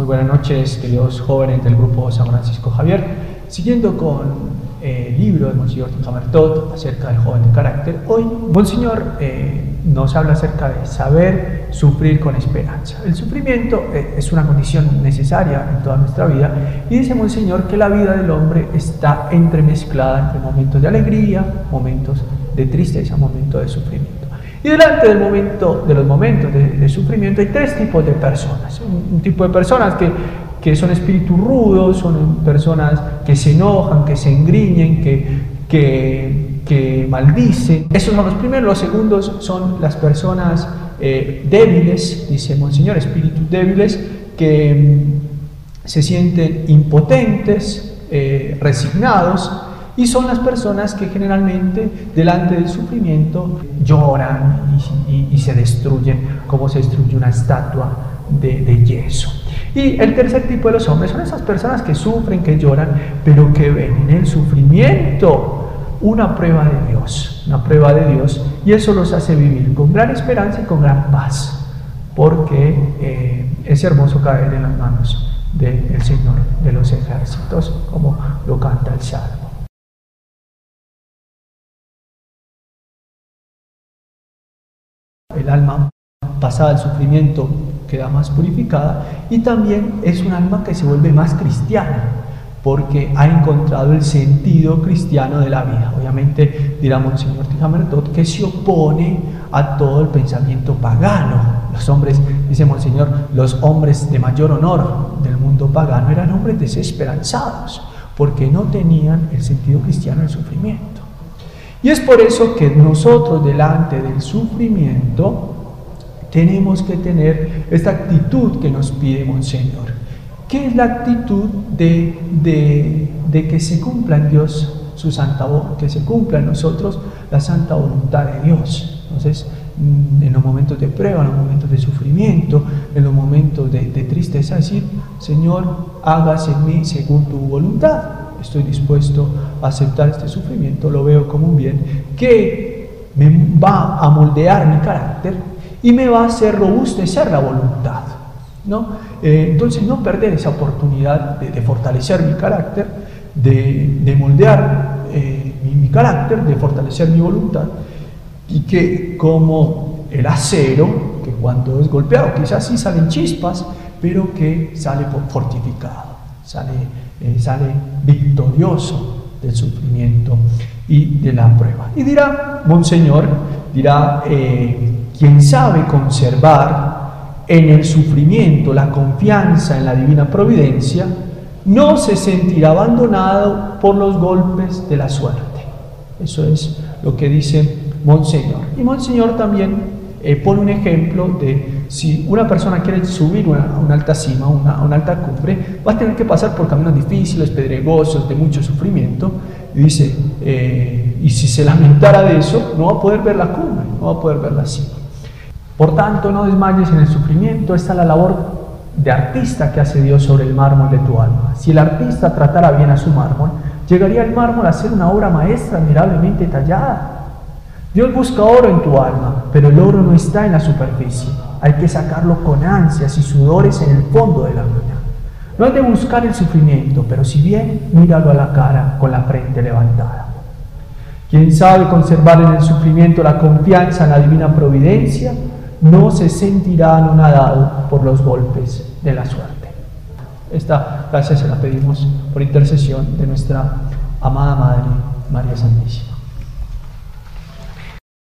Muy buenas noches, queridos jóvenes del grupo San Francisco Javier. Siguiendo con el libro de Monseñor Tijamertot acerca del joven de carácter, hoy Monseñor nos habla acerca de saber sufrir con esperanza. El sufrimiento es una condición necesaria en toda nuestra vida, y dice Monseñor que la vida del hombre está entremezclada entre momentos de alegría, momentos de tristeza, momentos de sufrimiento. Y delante de los momentos de sufrimiento hay tres tipos de personas. Un tipo de personas que son espíritus rudos, son personas que se enojan, que se engriñen, que maldicen. Esos son los primeros. Los segundos son las personas débiles, dice Monseñor, espíritus débiles, que se sienten impotentes, resignados. Y son las personas que generalmente delante del sufrimiento lloran y se destruyen, como se destruye una estatua de yeso. Y el tercer tipo de los hombres son esas personas que sufren, que lloran, pero que ven en el sufrimiento una prueba de Dios, y eso los hace vivir con gran esperanza y con gran paz, porque es hermoso caer en las manos del Señor de los ejércitos, como lo canta el Salmo. El alma pasada al sufrimiento queda más purificada, y también es un alma que se vuelve más cristiana porque ha encontrado el sentido cristiano de la vida. Obviamente dirá Monseñor Tijamertot que se opone a todo el pensamiento pagano. Los hombres, dice Monseñor, los hombres de mayor honor del mundo pagano eran hombres desesperanzados porque no tenían el sentido cristiano del sufrimiento. Y es por eso que nosotros delante del sufrimiento tenemos que tener esta actitud que nos pide Monseñor. ¿Qué es la actitud de que se cumpla en Dios su santa voluntad, que se cumpla en nosotros la santa voluntad de Dios? Entonces, en los momentos de prueba, en los momentos de sufrimiento, en los momentos de tristeza, decir: Señor, hágase en mí según tu voluntad. Estoy dispuesto a aceptar este sufrimiento, lo veo como un bien que me va a moldear mi carácter y me va a hacer robustecer la voluntad, ¿no? Entonces, no perder esa oportunidad de fortalecer mi carácter, de moldear mi carácter, de fortalecer mi voluntad, y que como el acero, que cuando es golpeado quizás sí salen chispas, pero que sale fortificado, sale victorioso del sufrimiento y de la prueba. Y dirá Monseñor, quien sabe conservar en el sufrimiento la confianza en la divina providencia, no se sentirá abandonado por los golpes de la suerte. Eso es lo que dice Monseñor. Y Monseñor también pone un ejemplo de si una persona quiere subir una alta cima, una alta cumbre, va a tener que pasar por caminos difíciles, pedregosos, de mucho sufrimiento. Y dice, y si se lamentara de eso, no va a poder ver la cumbre, no va a poder ver la cima. Por tanto, no desmayes en el sufrimiento. Esta es la labor de artista que hace Dios sobre el mármol de tu alma. Si el artista tratara bien a su mármol, llegaría el mármol a ser una obra maestra admirablemente tallada. Dios busca oro en tu alma, pero el oro no está en la superficie. Hay que sacarlo con ansias y sudores en el fondo de la mina. No has de buscar el sufrimiento, pero si viene, míralo a la cara con la frente levantada. Quien sabe conservar en el sufrimiento la confianza en la divina providencia, no se sentirá anonadado por los golpes de la suerte. Esta gracia se la pedimos por intercesión de nuestra amada Madre María Santísima.